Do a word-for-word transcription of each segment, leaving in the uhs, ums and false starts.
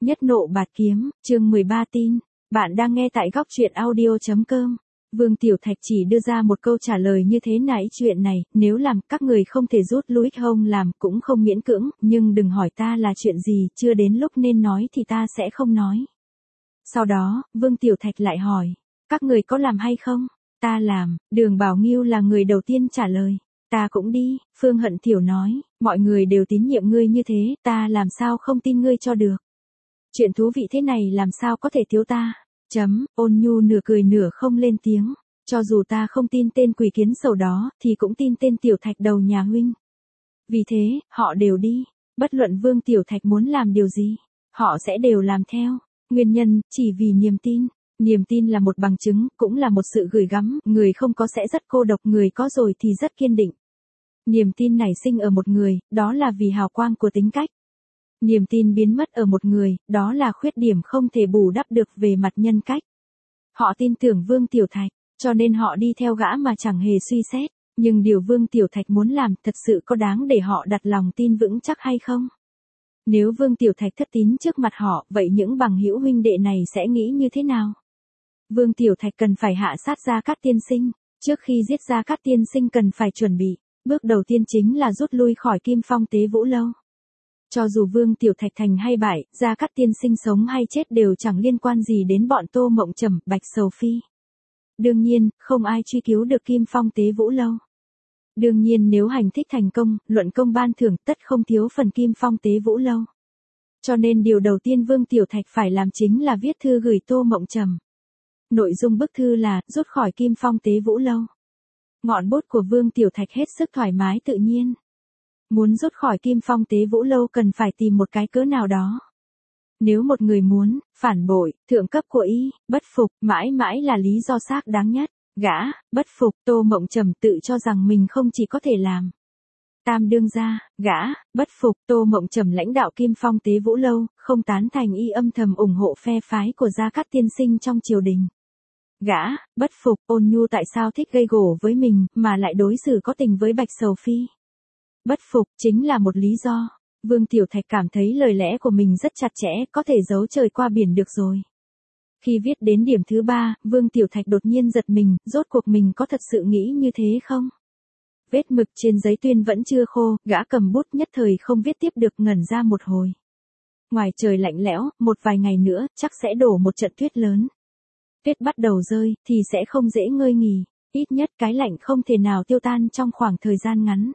Nhất nộ bạt kiếm, chương mười ba tin. Bạn đang nghe tại góc truyện audio.com. Vương Tiểu Thạch chỉ đưa ra một câu trả lời như thế này: chuyện này, nếu làm, các người không thể rút lui không làm, cũng không miễn cưỡng, nhưng đừng hỏi ta là chuyện gì, chưa đến lúc nên nói thì ta sẽ không nói. Sau đó, Vương Tiểu Thạch lại hỏi, các người có làm hay không? Ta làm. Đường Bảo Nghiêu là người đầu tiên trả lời. Ta cũng đi, Phương Hận Thiểu nói, mọi người đều tín nhiệm ngươi như thế, ta làm sao không tin ngươi cho được. Chuyện thú vị thế này làm sao có thể thiếu ta. Chấm, Ôn Nhu nửa cười nửa không lên tiếng, cho dù ta không tin tên quỷ kiến sầu đó, thì cũng tin tên Tiểu Thạch đầu nhà huynh. Vì thế, họ đều đi, bất luận Vương Tiểu Thạch muốn làm điều gì, họ sẽ đều làm theo. Nguyên nhân, chỉ vì niềm tin. Niềm tin là một bằng chứng, cũng là một sự gửi gắm, người không có sẽ rất cô độc, người có rồi thì rất kiên định. Niềm tin nảy sinh ở một người, đó là vì hào quang của tính cách. Niềm tin biến mất ở một người, đó là khuyết điểm không thể bù đắp được về mặt nhân cách. Họ tin tưởng Vương Tiểu Thạch, cho nên họ đi theo gã mà chẳng hề suy xét. Nhưng điều Vương Tiểu Thạch muốn làm thật sự có đáng để họ đặt lòng tin vững chắc hay không? Nếu Vương Tiểu Thạch thất tín trước mặt họ, vậy những bằng hữu huynh đệ này sẽ nghĩ như thế nào? Vương Tiểu Thạch cần phải hạ sát Gia Cát tiên sinh. Trước khi giết Gia Cát tiên sinh cần phải chuẩn bị. Bước đầu tiên chính là rút lui khỏi Kim Phong Tế Vũ Lâu. Cho dù Vương Tiểu Thạch thành hay bại, Gia Cát tiên sinh sống hay chết đều chẳng liên quan gì đến bọn Tô Mộng Trầm, Bạch Sầu Phi. Đương nhiên, không ai truy cứu được Kim Phong Tế Vũ Lâu. Đương nhiên nếu hành thích thành công, luận công ban thưởng tất không thiếu phần Kim Phong Tế Vũ Lâu. Cho nên điều đầu tiên Vương Tiểu Thạch phải làm chính là viết thư gửi Tô Mộng Trầm. Nội dung bức thư là, rút khỏi Kim Phong Tế Vũ Lâu. Ngọn bút của Vương Tiểu Thạch hết sức thoải mái tự nhiên. Muốn rút khỏi Kim Phong Tế Vũ Lâu cần phải tìm một cái cớ nào đó. Nếu một người muốn, phản bội, thượng cấp của y, bất phục, mãi mãi là lý do xác đáng nhất. Gã, bất phục, Tô Mộng Trầm tự cho rằng mình không chỉ có thể làm. Tam đương gia, gã, bất phục, Tô Mộng Trầm lãnh đạo Kim Phong Tế Vũ Lâu, không tán thành y âm thầm ủng hộ phe phái của Gia Cát tiên sinh trong triều đình. Gã, bất phục, Ôn Nhu tại sao thích gây gổ với mình, mà lại đối xử có tình với Bạch Sầu Phi. Bất phục, chính là một lý do. Vương Tiểu Thạch cảm thấy lời lẽ của mình rất chặt chẽ, có thể giấu trời qua biển được rồi. Khi viết đến điểm thứ ba, Vương Tiểu Thạch đột nhiên giật mình, rốt cuộc mình có thật sự nghĩ như thế không? Vết mực trên giấy tuyên vẫn chưa khô, gã cầm bút nhất thời không viết tiếp được, ngẩn ra một hồi. Ngoài trời lạnh lẽo, một vài ngày nữa, chắc sẽ đổ một trận tuyết lớn. Tuyết bắt đầu rơi, thì sẽ không dễ ngơi nghỉ, ít nhất cái lạnh không thể nào tiêu tan trong khoảng thời gian ngắn.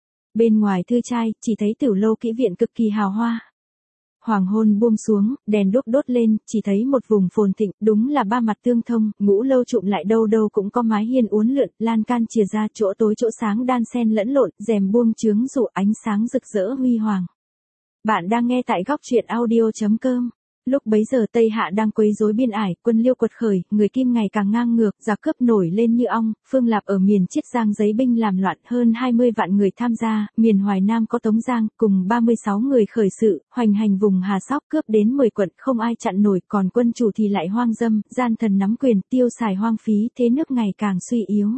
Bên ngoài thư trai, chỉ thấy Tiểu Lâu Kỹ viện cực kỳ hào hoa. Hoàng hôn buông xuống, đèn đuốc đốt lên, chỉ thấy một vùng phồn thịnh, đúng là ba mặt tương thông, ngũ lâu trụm lại đâu đâu cũng có mái hiên uốn lượn, lan can chìa ra, chỗ tối chỗ sáng đan xen lẫn lộn, rèm buông chướng rủ ánh sáng rực rỡ huy hoàng. Bạn đang nghe tại góc truyện audio.com. Lúc bấy giờ Tây Hạ đang quấy rối biên ải, quân Liêu quật khởi, người Kim ngày càng ngang ngược, giặc cướp nổi lên như ong, Phương Lạp ở miền Chiết Giang giấy binh làm loạn, hơn hai mươi vạn người tham gia, miền Hoài Nam có Tống Giang, cùng ba mươi sáu người khởi sự, hoành hành vùng Hà Sóc, cướp đến mười quận, không ai chặn nổi, còn quân chủ thì lại hoang dâm, gian thần nắm quyền, tiêu xài hoang phí, thế nước ngày càng suy yếu.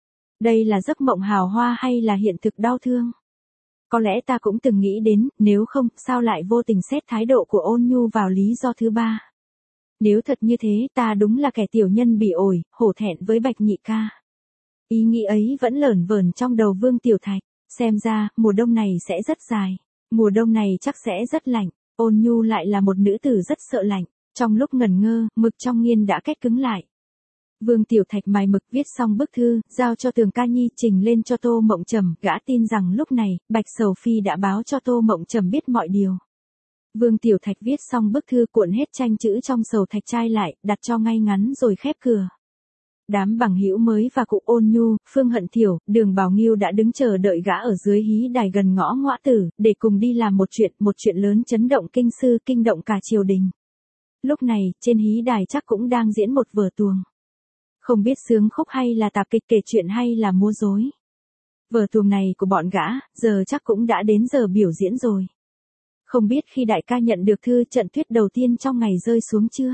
Đây là giấc mộng hào hoa hay là hiện thực đau thương? Có lẽ ta cũng từng nghĩ đến, nếu không, sao lại vô tình xét thái độ của Ôn Nhu vào lý do thứ ba. Nếu thật như thế, ta đúng là kẻ tiểu nhân bỉ ổi, hổ thẹn với Bạch nhị ca. Ý nghĩ ấy vẫn lởn vởn trong đầu Vương Tiểu Thạch, xem ra, mùa đông này sẽ rất dài, mùa đông này chắc sẽ rất lạnh, Ôn Nhu lại là một nữ tử rất sợ lạnh, trong lúc ngẩn ngơ, mực trong nghiên đã kết cứng lại. Vương Tiểu Thạch mài mực viết xong bức thư, giao cho Tường Ca Nhi trình lên cho Tô Mộng Trầm, gã tin rằng lúc này, Bạch Sầu Phi đã báo cho Tô Mộng Trầm biết mọi điều. Vương Tiểu Thạch viết xong bức thư cuộn hết tranh chữ trong sầu thạch trai lại, đặt cho ngay ngắn rồi khép cửa. Đám bằng hữu mới và cụ Ôn Nhu, Phương Hận Thiểu, Đường Bảo Nghiêu đã đứng chờ đợi gã ở dưới hí đài gần ngõ Ngõa Tử, để cùng đi làm một chuyện, một chuyện lớn chấn động kinh sư, kinh động cả triều đình. Lúc này, trên hí đài chắc cũng đang diễn một vở tuồng. Không biết sướng khúc hay là tạp kịch, kể chuyện hay là múa rối. Vở tuồng này của bọn gã, giờ chắc cũng đã đến giờ biểu diễn rồi. Không biết khi đại ca nhận được thư trận tuyết đầu tiên trong ngày rơi xuống chưa?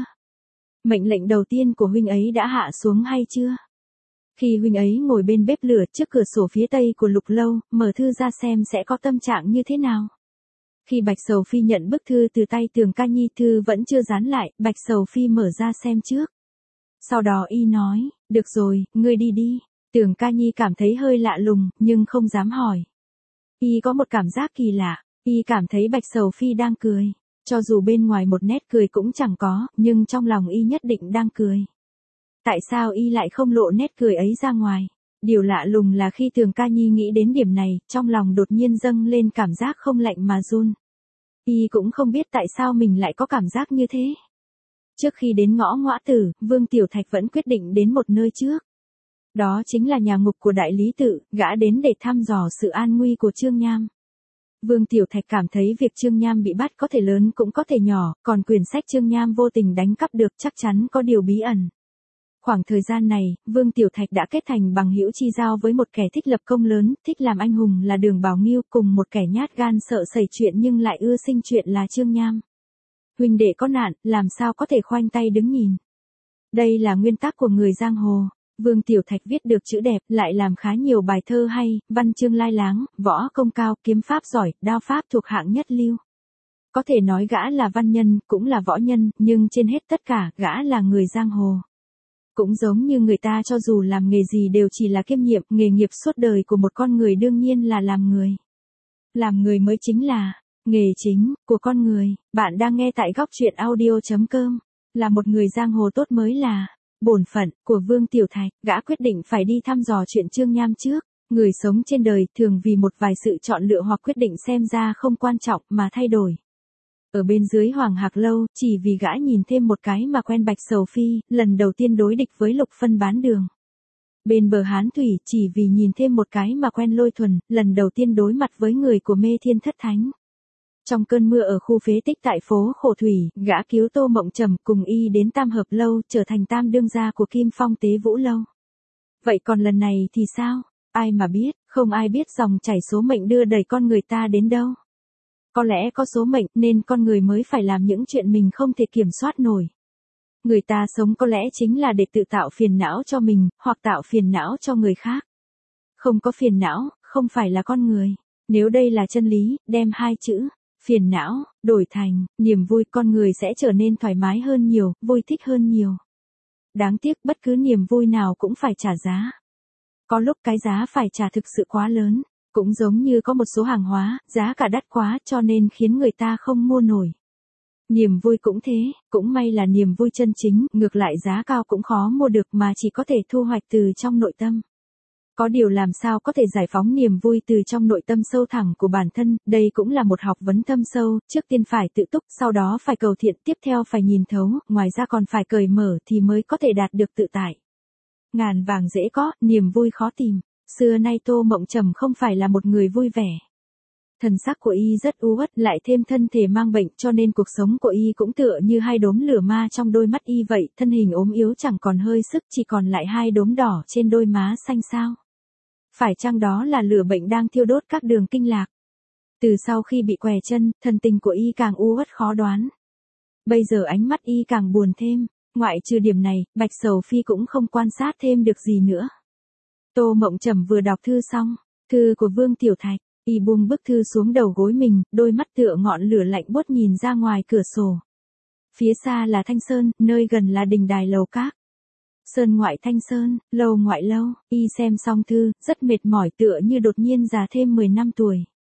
Mệnh lệnh đầu tiên của huynh ấy đã hạ xuống hay chưa? Khi huynh ấy ngồi bên bếp lửa trước cửa sổ phía tây của Lục Lâu, mở thư ra xem sẽ có tâm trạng như thế nào? Khi Bạch Sầu Phi nhận bức thư từ tay Tường Ca Nhi, thư vẫn chưa dán lại, Bạch Sầu Phi mở ra xem trước. Sau đó y nói, được rồi, ngươi đi đi. Tường Ca Nhi cảm thấy hơi lạ lùng, nhưng không dám hỏi. Y có một cảm giác kỳ lạ, y cảm thấy Bạch Sầu Phi đang cười. Cho dù bên ngoài một nét cười cũng chẳng có, nhưng trong lòng y nhất định đang cười. Tại sao y lại không lộ nét cười ấy ra ngoài? Điều lạ lùng là khi Tường Ca Nhi nghĩ đến điểm này, trong lòng đột nhiên dâng lên cảm giác không lạnh mà run. Y cũng không biết tại sao mình lại có cảm giác như thế. Trước khi đến ngõ Ngõa Tử, Vương Tiểu Thạch vẫn quyết định đến một nơi trước. Đó chính là nhà ngục của Đại Lý Tự, gã đến để thăm dò sự an nguy của Trương Nham. Vương Tiểu Thạch cảm thấy việc Trương Nham bị bắt có thể lớn cũng có thể nhỏ, còn quyển sách Trương Nham vô tình đánh cắp được chắc chắn có điều bí ẩn. Khoảng thời gian này, Vương Tiểu Thạch đã kết thành bằng hữu chi giao với một kẻ thích lập công lớn, thích làm anh hùng là Đường Bảo Nghiêu, cùng một kẻ nhát gan sợ xảy chuyện nhưng lại ưa sinh chuyện là Trương Nham. Huynh đệ có nạn, làm sao có thể khoanh tay đứng nhìn. Đây là nguyên tắc của người giang hồ. Vương Tiểu Thạch viết được chữ đẹp, lại làm khá nhiều bài thơ hay, văn chương lai láng, võ công cao, kiếm pháp giỏi, đao pháp thuộc hạng nhất lưu. Có thể nói gã là văn nhân, cũng là võ nhân, nhưng trên hết tất cả, gã là người giang hồ. Cũng giống như người ta cho dù làm nghề gì đều chỉ là kiêm nhiệm, nghề nghiệp suốt đời của một con người đương nhiên là làm người. Làm người mới chính là nghề chính của con người. Bạn đang nghe tại góc truyện audio chấm com. Là một người giang hồ tốt mới là bổn phận của Vương Tiểu Thạch, gã quyết định phải đi thăm dò chuyện Trương Nham trước. Người sống trên đời thường vì một vài sự chọn lựa hoặc quyết định xem ra không quan trọng mà thay đổi. Ở bên dưới Hoàng Hạc Lâu, chỉ vì gã nhìn thêm một cái mà quen Bạch Sầu Phi, lần đầu tiên đối địch với Lục Phân bán đường. Bên bờ Hán Thủy, chỉ vì nhìn thêm một cái mà quen Lôi Thuần, lần đầu tiên đối mặt với người của Mê Thiên Thất Thánh. Trong cơn mưa ở khu phế tích tại phố Khổ Thủy, gã cứu Tô Mộng Trầm cùng y đến Tam Hợp Lâu, trở thành tam đương gia của Kim Phong Tế Vũ Lâu. Vậy còn lần này thì sao? Ai mà biết, không ai biết dòng chảy số mệnh đưa đẩy con người ta đến đâu. Có lẽ có số mệnh nên con người mới phải làm những chuyện mình không thể kiểm soát nổi. Người ta sống có lẽ chính là để tự tạo phiền não cho mình, hoặc tạo phiền não cho người khác. Không có phiền não, không phải là con người. Nếu đây là chân lý, đem hai chữ phiền não đổi thành niềm vui, con người sẽ trở nên thoải mái hơn nhiều, vui thích hơn nhiều. Đáng tiếc bất cứ niềm vui nào cũng phải trả giá. Có lúc cái giá phải trả thực sự quá lớn. Cũng giống như có một số hàng hóa, giá cả đắt quá cho nên khiến người ta không mua nổi. Niềm vui cũng thế, cũng may là niềm vui chân chính, ngược lại giá cao cũng khó mua được mà chỉ có thể thu hoạch từ trong nội tâm. Có điều làm sao có thể giải phóng niềm vui từ trong nội tâm sâu thẳm của bản thân, đây cũng là một học vấn thâm sâu, trước tiên phải tự túc, sau đó phải cầu thiện, tiếp theo phải nhìn thấu, ngoài ra còn phải cởi mở thì mới có thể đạt được tự tại. Ngàn vàng dễ có, niềm vui khó tìm. Xưa nay Tô Mộng Trầm không phải là một người vui vẻ. Thần sắc của y rất u uất, lại thêm thân thể mang bệnh cho nên cuộc sống của y cũng tựa như hai đốm lửa ma trong đôi mắt y vậy, thân hình ốm yếu chẳng còn hơi sức, chỉ còn lại hai đốm đỏ trên đôi má xanh xao. Phải chăng đó là lửa bệnh đang thiêu đốt các đường kinh lạc? Từ sau khi bị què chân, thần tình của y càng u uất khó đoán. Bây giờ ánh mắt y càng buồn thêm, ngoại trừ điểm này, Bạch Sầu Phi cũng không quan sát thêm được gì nữa. Tô Mộng Trầm vừa đọc thư xong, thư của Vương Tiểu Thạch, y buông bức thư xuống đầu gối mình, đôi mắt tựa ngọn lửa lạnh buốt nhìn ra ngoài cửa sổ. Phía xa là Thanh Sơn, nơi gần là đình đài lầu các. Sơn ngoại Thanh Sơn, lâu ngoại lâu, y xem xong thư, rất mệt mỏi tựa như đột nhiên già thêm mười năm tuổi.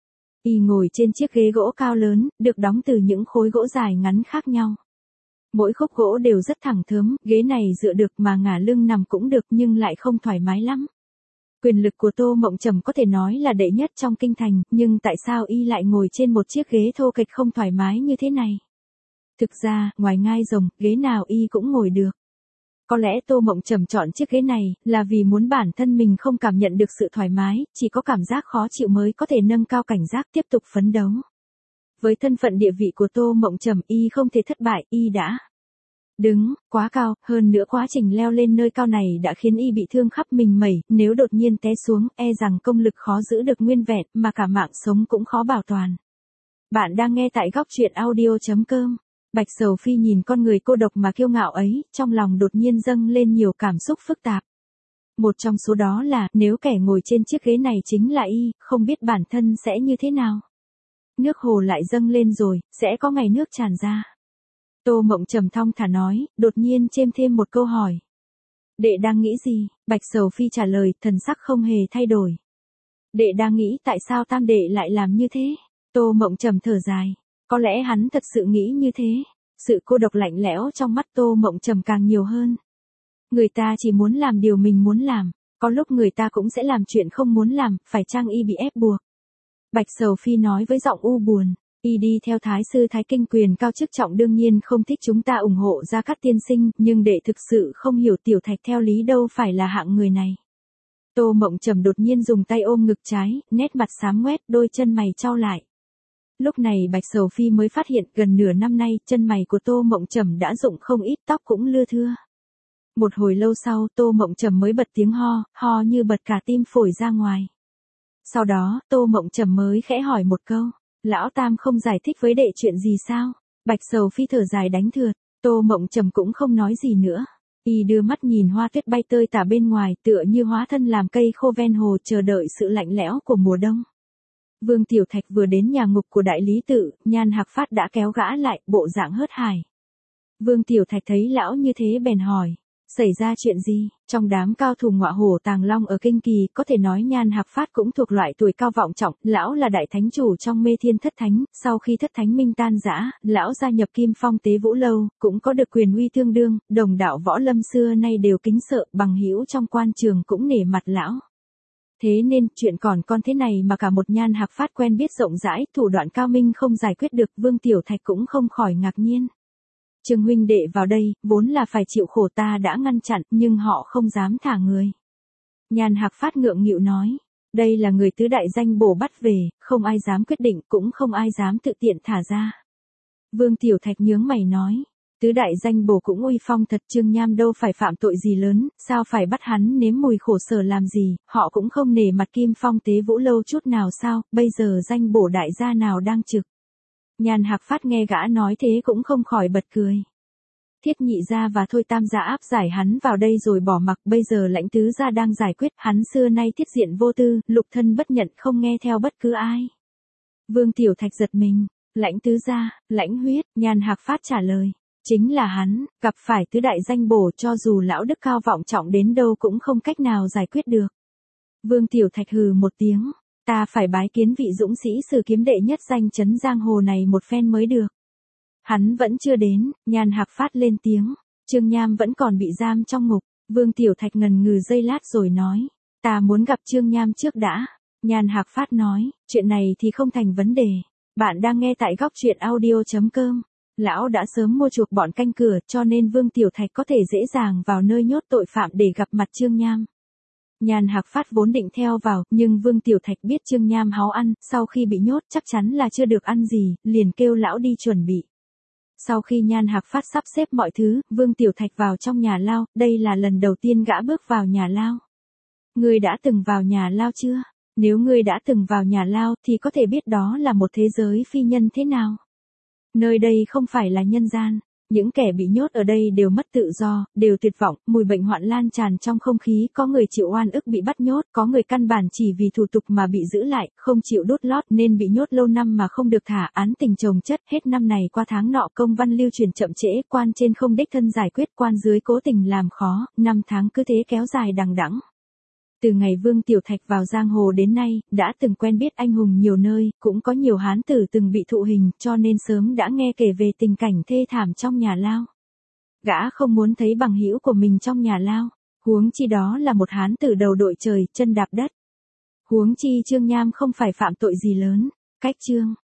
Y ngồi trên chiếc ghế gỗ cao lớn, được đóng từ những khối gỗ dài ngắn khác nhau. Mỗi khúc gỗ đều rất thẳng thớm, ghế này dựa được mà ngả lưng nằm cũng được nhưng lại không thoải mái lắm. Quyền lực của Tô Mộng Trầm có thể nói là đệ nhất trong kinh thành, nhưng tại sao y lại ngồi trên một chiếc ghế thô kệch không thoải mái như thế này? Thực ra, ngoài ngai rồng, ghế nào y cũng ngồi được. Có lẽ Tô Mộng Trầm chọn chiếc ghế này, là vì muốn bản thân mình không cảm nhận được sự thoải mái, chỉ có cảm giác khó chịu mới có thể nâng cao cảnh giác tiếp tục phấn đấu. Với thân phận địa vị của Tô Mộng Trầm, y không thể thất bại, y đã đứng quá cao, hơn nữa quá trình leo lên nơi cao này đã khiến y bị thương khắp mình mẩy, nếu đột nhiên té xuống, e rằng công lực khó giữ được nguyên vẹn, mà cả mạng sống cũng khó bảo toàn. Bạn đang nghe tại góc truyện audio chấm com. Bạch Sầu Phi nhìn con người cô độc mà kiêu ngạo ấy, trong lòng đột nhiên dâng lên nhiều cảm xúc phức tạp. Một trong số đó là, nếu kẻ ngồi trên chiếc ghế này chính là y, không biết bản thân sẽ như thế nào. nước hồ lại dâng lên rồi, sẽ có ngày nước tràn ra. Tô Mộng Trầm thong thả nói, đột nhiên chêm thêm một câu hỏi. Đệ đang nghĩ gì? Bạch Sầu Phi trả lời, thần sắc không hề thay đổi. Đệ đang nghĩ tại sao tam đệ lại làm như thế? Tô Mộng Trầm thở dài. Có lẽ hắn thật sự nghĩ như thế. Sự cô độc lạnh lẽo trong mắt Tô Mộng Trầm càng nhiều hơn. Người ta chỉ muốn làm điều mình muốn làm. Có lúc người ta cũng sẽ làm chuyện không muốn làm, phải chăng y bị ép buộc. Bạch Sầu Phi nói với giọng u buồn. Y đi theo Thái sư Thái Kinh quyền cao chức trọng đương nhiên không thích chúng ta ủng hộ Gia Cát tiên sinh, nhưng đệ thực sự không hiểu Tiểu Thạch theo lý đâu phải là hạng người này. Tô Mộng Trầm đột nhiên dùng tay ôm ngực trái, nét mặt xám ngoét, đôi chân mày chau lại. Lúc này Bạch Sầu Phi mới phát hiện gần nửa năm nay chân mày của Tô Mộng Trầm đã rụng không ít, tóc cũng lưa thưa. Một hồi lâu sau Tô Mộng Trầm mới bật tiếng ho, ho như bật cả tim phổi ra ngoài. Sau đó Tô Mộng Trầm mới khẽ hỏi một câu. Lão Tam không giải thích với đệ chuyện gì sao? Bạch Sầu Phi thở dài đánh thượt, Tô Mộng Trầm cũng không nói gì nữa. Y đưa mắt nhìn hoa tuyết bay tơi tả bên ngoài, tựa như hóa thân làm cây khô ven hồ chờ đợi sự lạnh lẽo của mùa đông. Vương Tiểu Thạch vừa đến nhà ngục của đại lý tự, Nhan Hạc Phát đã kéo gã lại, bộ dạng hớt hải. Vương Tiểu Thạch thấy lão như thế bèn hỏi. Xảy ra chuyện gì? Trong đám cao thủ ngọa hổ tàng long ở Kinh Kỳ, có thể nói Nhan Hạc Phát cũng thuộc loại tuổi cao vọng trọng, lão là đại thánh chủ trong Mê Thiên Thất Thánh, sau khi Thất Thánh Minh tan rã, lão gia nhập Kim Phong Tế Vũ Lâu, cũng có được quyền uy tương đương, đồng đạo võ lâm xưa nay đều kính sợ, bằng hữu trong quan trường cũng nể mặt lão. Thế nên, chuyện còn con thế này mà cả một Nhan Hạc Phát quen biết rộng rãi, thủ đoạn cao minh không giải quyết được, Vương Tiểu Thạch cũng không khỏi ngạc nhiên. Trương huynh đệ vào đây, vốn là phải chịu khổ, ta đã ngăn chặn, nhưng họ không dám thả người. Nhan Hạc Phát ngượng nghịu nói, đây là người tứ đại danh bổ bắt về, không ai dám quyết định, cũng không ai dám tự tiện thả ra. Vương Tiểu Thạch nhướng mày nói, tứ đại danh bổ cũng uy phong thật, Trương Nham đâu phải phạm tội gì lớn, sao phải bắt hắn nếm mùi khổ sở làm gì, họ cũng không nể mặt Kim Phong Tế Vũ Lâu chút nào sao, bây giờ danh bổ đại gia nào đang trực. Nhan Hạc Phát nghe gã nói thế cũng không khỏi bật cười. Thiết Nhị gia và Thôi Tam gia áp giải hắn vào đây rồi bỏ mặc, bây giờ Lãnh Tứ gia đang giải quyết, hắn xưa nay thiết diện vô tư, lục thân bất nhận, không nghe theo bất cứ ai. Vương Tiểu Thạch giật mình, Lãnh Tứ gia, Lãnh Huyết, Nhan Hạc Phát trả lời, chính là hắn, gặp phải tứ đại danh bổ, cho dù lão đức cao vọng trọng đến đâu cũng không cách nào giải quyết được. Vương Tiểu Thạch hừ một tiếng. Ta phải bái kiến vị dũng sĩ sử kiếm đệ nhất danh chấn giang hồ này một phen mới được. Hắn vẫn chưa đến, Nhan Hạc Phát lên tiếng. Trương Nham vẫn còn bị giam trong ngục. Vương Tiểu Thạch ngần ngừ giây lát rồi nói. Ta muốn gặp Trương Nham trước đã. Nhan Hạc Phát nói, chuyện này thì không thành vấn đề. Bạn đang nghe tại góc truyện audio chấm com. Lão đã sớm mua chuộc bọn canh cửa, cho nên Vương Tiểu Thạch có thể dễ dàng vào nơi nhốt tội phạm để gặp mặt Trương Nham. Nhan Hạc Phát vốn định theo vào, nhưng Vương Tiểu Thạch biết Trương Nham háo ăn, sau khi bị nhốt chắc chắn là chưa được ăn gì, liền kêu lão đi chuẩn bị. Sau khi Nhan Hạc Phát sắp xếp mọi thứ, Vương Tiểu Thạch vào trong nhà lao, đây là lần đầu tiên gã bước vào nhà lao. Ngươi đã từng vào nhà lao chưa? Nếu ngươi đã từng vào nhà lao thì có thể biết đó là một thế giới phi nhân thế nào. Nơi đây không phải là nhân gian. Những kẻ bị nhốt ở đây đều mất tự do, đều tuyệt vọng, mùi bệnh hoạn lan tràn trong không khí, có người chịu oan ức bị bắt nhốt, có người căn bản chỉ vì thủ tục mà bị giữ lại, không chịu đốt lót nên bị nhốt lâu năm mà không được thả, án tình chồng chất, hết năm này qua tháng nọ, công văn lưu truyền chậm trễ, quan trên không đích thân giải quyết, quan dưới cố tình làm khó, năm tháng cứ thế kéo dài đằng đẵng. Từ ngày Vương Tiểu Thạch vào giang hồ đến nay, đã từng quen biết anh hùng nhiều nơi, cũng có nhiều hán tử từng bị thụ hình, cho nên sớm đã nghe kể về tình cảnh thê thảm trong nhà lao. Gã không muốn thấy bằng hữu của mình trong nhà lao, huống chi đó là một hán tử đầu đội trời, chân đạp đất. Huống chi Trương Nham không phải phạm tội gì lớn, cách Trương